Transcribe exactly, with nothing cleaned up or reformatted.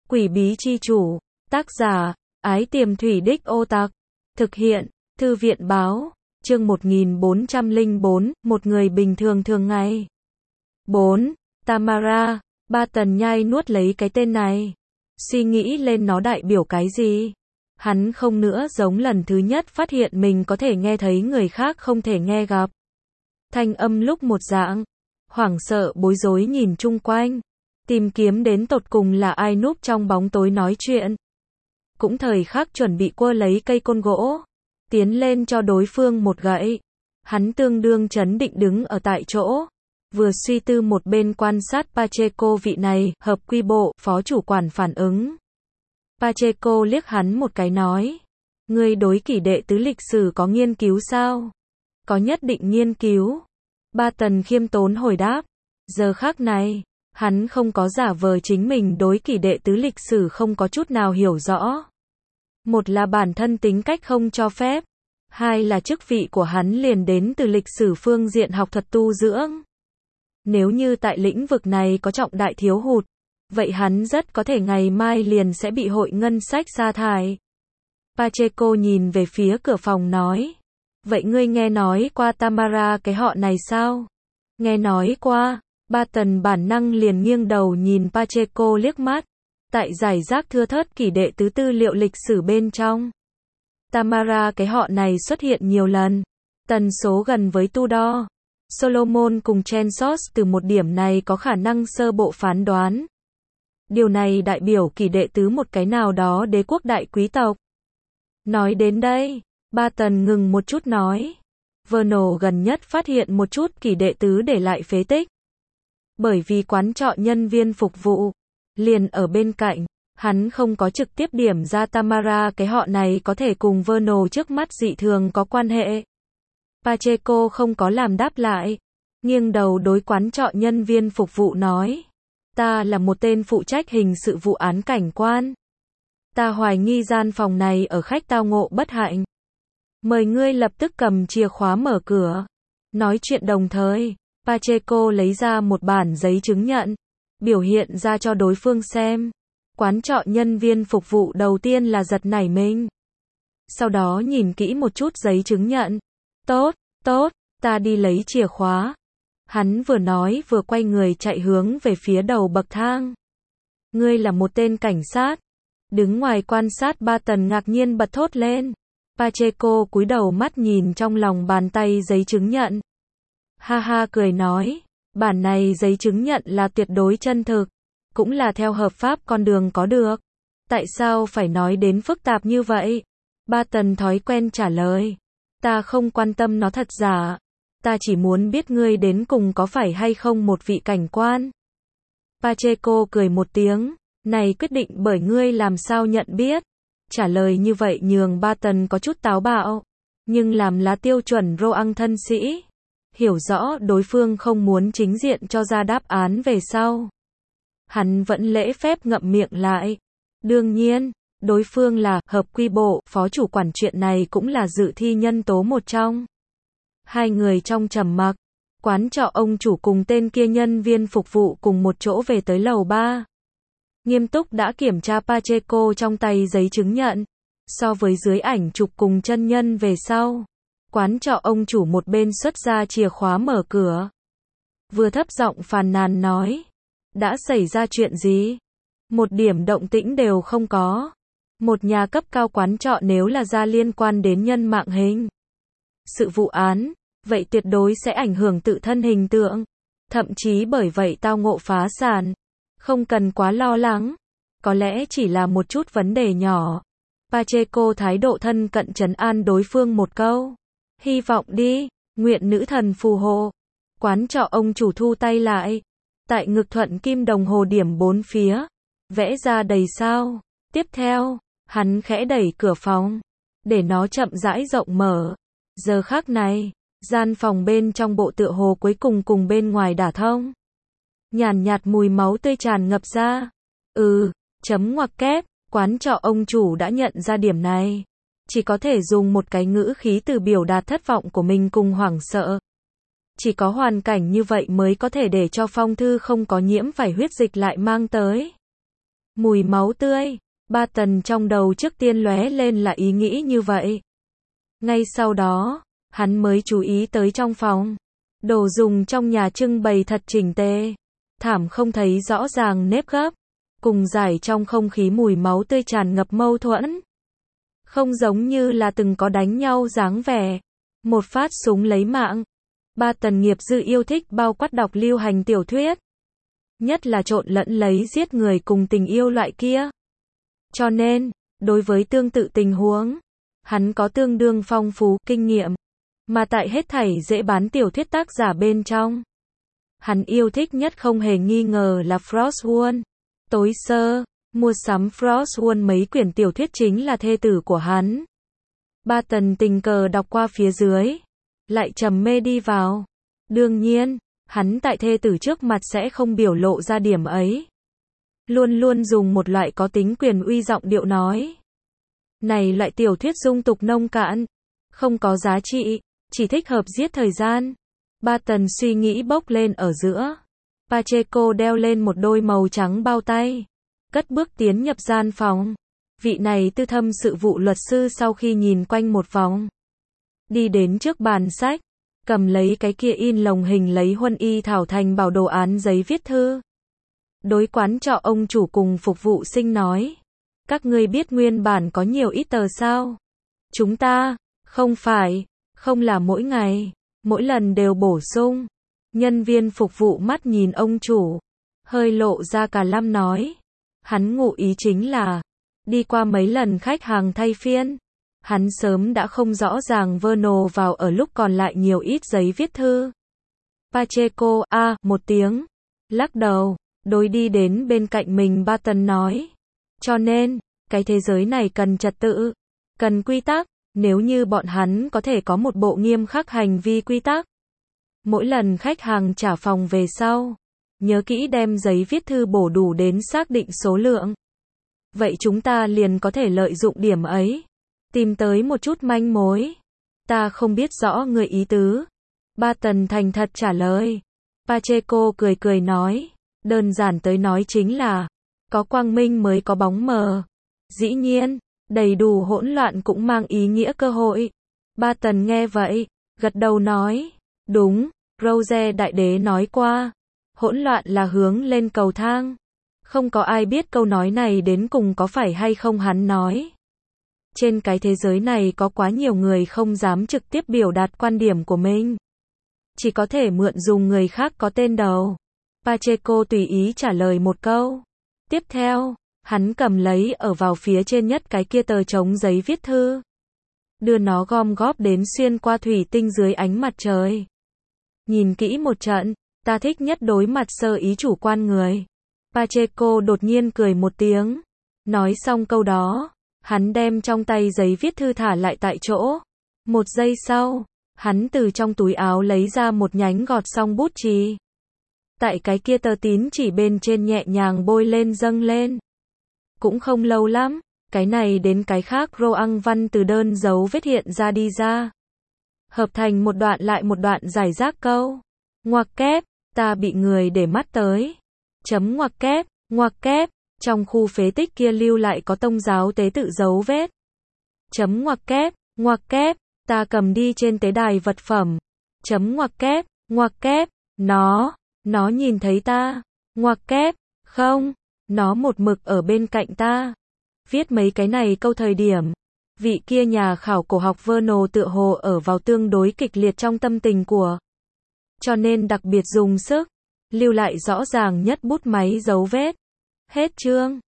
Quỷ bí chi chủ, tác giả, Ái Tiềm Thủy Đích Ô Tặc, thực hiện, Thư viện báo, chương một nghìn bốn trăm lẻ bốn, một người bình thường thường ngày. bốn. Tamara, Ba Tần nhai nuốt lấy cái tên này. Suy nghĩ lên nó đại biểu cái gì? Hắn không nữa giống lần thứ nhất phát hiện mình có thể nghe thấy người khác không thể nghe gặp. Thanh âm lúc một dạng, hoảng sợ bối rối nhìn chung quanh, tìm kiếm đến tột cùng là ai núp trong bóng tối nói chuyện. Cũng thời khắc chuẩn bị quơ lấy cây côn gỗ, tiến lên cho đối phương một gậy. Hắn tương đương chấn định đứng ở tại chỗ, vừa suy tư một bên quan sát Pacheco vị này, hợp quy bộ, phó chủ quản phản ứng. Pacheco liếc hắn một cái nói, ngươi đối kỷ đệ tứ lịch sử có nghiên cứu sao? Có nhất định nghiên cứu. Ba Tần khiêm tốn hồi đáp, giờ khắc này, hắn không có giả vờ chính mình đối kỷ đệ tứ lịch sử không có chút nào hiểu rõ. Một là bản thân tính cách không cho phép, hai là chức vị của hắn liền đến từ lịch sử phương diện học thuật tu dưỡng. Nếu như tại lĩnh vực này có trọng đại thiếu hụt, vậy hắn rất có thể ngày mai liền sẽ bị hội ngân sách sa thải. Pacheco nhìn về phía cửa phòng nói, vậy ngươi nghe nói qua Tamara cái họ này sao? Nghe nói qua. Ba Tần bản năng liền nghiêng đầu nhìn Pacheco liếc mắt. Tại giải rác thưa thớt kỷ đệ tứ tư liệu lịch sử bên trong, Tamara cái họ này xuất hiện nhiều lần, tần số gần với Tudor, Solomon cùng Chensos. Từ một điểm này có khả năng sơ bộ phán đoán, điều này đại biểu kỷ đệ tứ một cái nào đó đế quốc đại quý tộc. Nói đến đây, Ba Tần ngừng một chút nói, Vernal gần nhất phát hiện một chút kỷ đệ tứ để lại phế tích. Bởi vì quán trọ nhân viên phục vụ liền ở bên cạnh, hắn không có trực tiếp điểm ra Tamara cái họ này có thể cùng Vernal trước mắt dị thường có quan hệ. Pacheco không có làm đáp lại, nghiêng đầu đối quán trọ nhân viên phục vụ nói, ta là một tên phụ trách hình sự vụ án cảnh quan. Ta hoài nghi gian phòng này ở khách tao ngộ bất hạnh. Mời ngươi lập tức cầm chìa khóa mở cửa. Nói chuyện đồng thời, Pacheco lấy ra một bản giấy chứng nhận, biểu hiện ra cho đối phương xem. Quán trọ nhân viên phục vụ đầu tiên là giật nảy mình. Sau đó nhìn kỹ một chút giấy chứng nhận. Tốt, tốt, ta đi lấy chìa khóa. Hắn vừa nói vừa quay người chạy hướng về phía đầu bậc thang. Ngươi là một tên cảnh sát. Đứng ngoài quan sát Ba Tần ngạc nhiên bật thốt lên. Pacheco cúi đầu mắt nhìn trong lòng bàn tay giấy chứng nhận. Ha ha cười nói, bản này giấy chứng nhận là tuyệt đối chân thực, cũng là theo hợp pháp con đường có được. Tại sao phải nói đến phức tạp như vậy? Ba Tần thói quen trả lời, ta không quan tâm nó thật giả, ta chỉ muốn biết ngươi đến cùng có phải hay không một vị cảnh quan. Pacheco cười một tiếng, này quyết định bởi ngươi làm sao nhận biết. Trả lời như vậy nhường Ba Tần có chút táo bạo, nhưng làm là tiêu chuẩn Roang thân sĩ. Hiểu rõ đối phương không muốn chính diện cho ra đáp án về sau. Hắn vẫn lễ phép ngậm miệng lại. Đương nhiên, đối phương là hợp quy bộ, phó chủ quản, chuyện này cũng là dự thi nhân tố một trong. Hai người trong trầm mặc, quán trọ ông chủ cùng tên kia nhân viên phục vụ cùng một chỗ về tới lầu ba. Nghiêm túc đã kiểm tra Pacheco trong tay giấy chứng nhận, so với dưới ảnh chụp cùng chân nhân về sau. Quán trọ ông chủ một bên xuất ra chìa khóa mở cửa, vừa thấp giọng phàn nàn nói, đã xảy ra chuyện gì? Một điểm động tĩnh đều không có. Một nhà cấp cao quán trọ nếu là ra liên quan đến nhân mạng hình sự vụ án, vậy tuyệt đối sẽ ảnh hưởng tự thân hình tượng, thậm chí bởi vậy tao ngộ phá sản. Không cần quá lo lắng, có lẽ chỉ là một chút vấn đề nhỏ. Pacheco thái độ thân cận trấn an đối phương một câu. Hy vọng đi, nguyện nữ thần phù hộ. Quán trọ ông chủ thu tay lại, tại ngực thuận kim đồng hồ điểm bốn phía, vẽ ra đầy sao. Tiếp theo, hắn khẽ đẩy cửa phòng, để nó chậm rãi rộng mở. Giờ khắc này, gian phòng bên trong bộ tựa hồ cuối cùng cùng bên ngoài đả thông. Nhàn nhạt mùi máu tươi tràn ngập ra. Ừ, chấm ngoặc kép, quán trọ ông chủ đã nhận ra điểm này. Chỉ có thể dùng một cái ngữ khí từ biểu đạt thất vọng của mình cùng hoảng sợ. Chỉ có hoàn cảnh như vậy mới có thể để cho phong thư không có nhiễm phải huyết dịch lại mang tới Mùi máu tươi. Ba Tần trong đầu trước tiên lóe lên là ý nghĩ như vậy. Ngay sau đó, hắn mới chú ý tới trong phòng. Đồ dùng trong nhà trưng bày thật chỉnh tề. Thảm không thấy rõ ràng nếp gấp. Cùng giải trong không khí mùi máu tươi tràn ngập mâu thuẫn. Không giống như là từng có đánh nhau dáng vẻ. Một phát súng lấy mạng. Ba Tần nghiệp dư yêu thích bao quát đọc lưu hành tiểu thuyết. Nhất là trộn lẫn lấy giết người cùng tình yêu loại kia. Cho nên, đối với tương tự tình huống, hắn có tương đương phong phú kinh nghiệm. Mà tại hết thảy dễ bán tiểu thuyết tác giả bên trong, hắn yêu thích nhất không hề nghi ngờ là Frostwolf. Tối sơ, mua sắm Frostwolf mấy quyển tiểu thuyết chính là thê tử của hắn. Ba Tần tình cờ đọc qua phía dưới, lại trầm mê đi vào. Đương nhiên, hắn tại thê tử trước mặt sẽ không biểu lộ ra điểm ấy. Luôn luôn dùng một loại có tính quyền uy giọng điệu nói. Này loại tiểu thuyết dung tục nông cạn, không có giá trị, chỉ thích hợp giết thời gian. Ba Tần suy nghĩ bốc lên ở giữa. Pacheco đeo lên một đôi màu trắng bao tay. Cất bước tiến nhập gian phòng. Vị này tư thâm sự vụ luật sư sau khi nhìn quanh một vòng. Đi đến trước bàn sách. Cầm lấy cái kia in lồng hình lấy huân y thảo thành bảo đồ án giấy viết thư. Đối quán trọ ông chủ cùng phục vụ sinh nói. Các ngươi biết nguyên bản có nhiều ít tờ sao? Chúng ta, không phải, không là mỗi ngày, mỗi lần đều bổ sung. Nhân viên phục vụ mắt nhìn ông chủ, hơi lộ ra cả lăm nói. Hắn ngụ ý chính là, đi qua mấy lần khách hàng thay phiên. Hắn sớm đã không rõ ràng Vernal vào ở lúc còn lại nhiều ít giấy viết thư. Pacheco, a, à, một tiếng, lắc đầu, đối đi đến bên cạnh mình Ba Tần nói. Cho nên, cái thế giới này cần trật tự, cần quy tắc, nếu như bọn hắn có thể có một bộ nghiêm khắc hành vi quy tắc. Mỗi lần khách hàng trả phòng về sau, nhớ kỹ đem giấy viết thư bổ đủ đến xác định số lượng. Vậy chúng ta liền có thể lợi dụng điểm ấy. Tìm tới một chút manh mối. Ta không biết rõ người ý tứ. Ba Tần thành thật trả lời. Pacheco cười cười nói. Đơn giản tới nói chính là, có quang minh mới có bóng mờ. Dĩ nhiên, đầy đủ hỗn loạn cũng mang ý nghĩa cơ hội. Ba Tần nghe vậy, gật đầu nói. Đúng, Rose Đại Đế nói qua. Hỗn loạn là hướng lên cầu thang. Không có ai biết câu nói này đến cùng có phải hay không hắn nói. Trên cái thế giới này có quá nhiều người không dám trực tiếp biểu đạt quan điểm của mình. Chỉ có thể mượn dùng người khác có tên đầu. Pacheco tùy ý trả lời một câu. Tiếp theo, hắn cầm lấy ở vào phía trên nhất cái kia tờ trống giấy viết thư. Đưa nó gom góp đến xuyên qua thủy tinh dưới ánh mặt trời. Nhìn kỹ một trận, ta thích nhất đối mặt sơ ý chủ quan người. Pacheco đột nhiên cười một tiếng. Nói xong câu đó, hắn đem trong tay giấy viết thư thả lại tại chỗ. Một giây sau, hắn từ trong túi áo lấy ra một nhánh gọt xong bút chì. Tại cái kia tờ tín chỉ bên trên nhẹ nhàng bôi lên dâng lên. Cũng không lâu lắm, cái này đến cái khác roang văn từ đơn dấu vết hiện ra đi ra. Hợp thành một đoạn lại một đoạn giải rác câu. Ngoặc kép, ta bị người để mắt tới. Chấm ngoặc kép, ngoặc kép, trong khu phế tích kia lưu lại có tông giáo tế tự dấu vết. Chấm ngoặc kép, ngoặc kép, ta cầm đi trên tế đài vật phẩm. Chấm ngoặc kép, ngoặc kép, nó, nó nhìn thấy ta. Ngoặc kép, không, nó một mực ở bên cạnh ta. Viết mấy cái này câu thời điểm, vị kia nhà khảo cổ học Vernal tựa hồ ở vào tương đối kịch liệt trong tâm tình của. Cho nên đặc biệt dùng sức, lưu lại rõ ràng nhất bút máy dấu vết. Hết chương.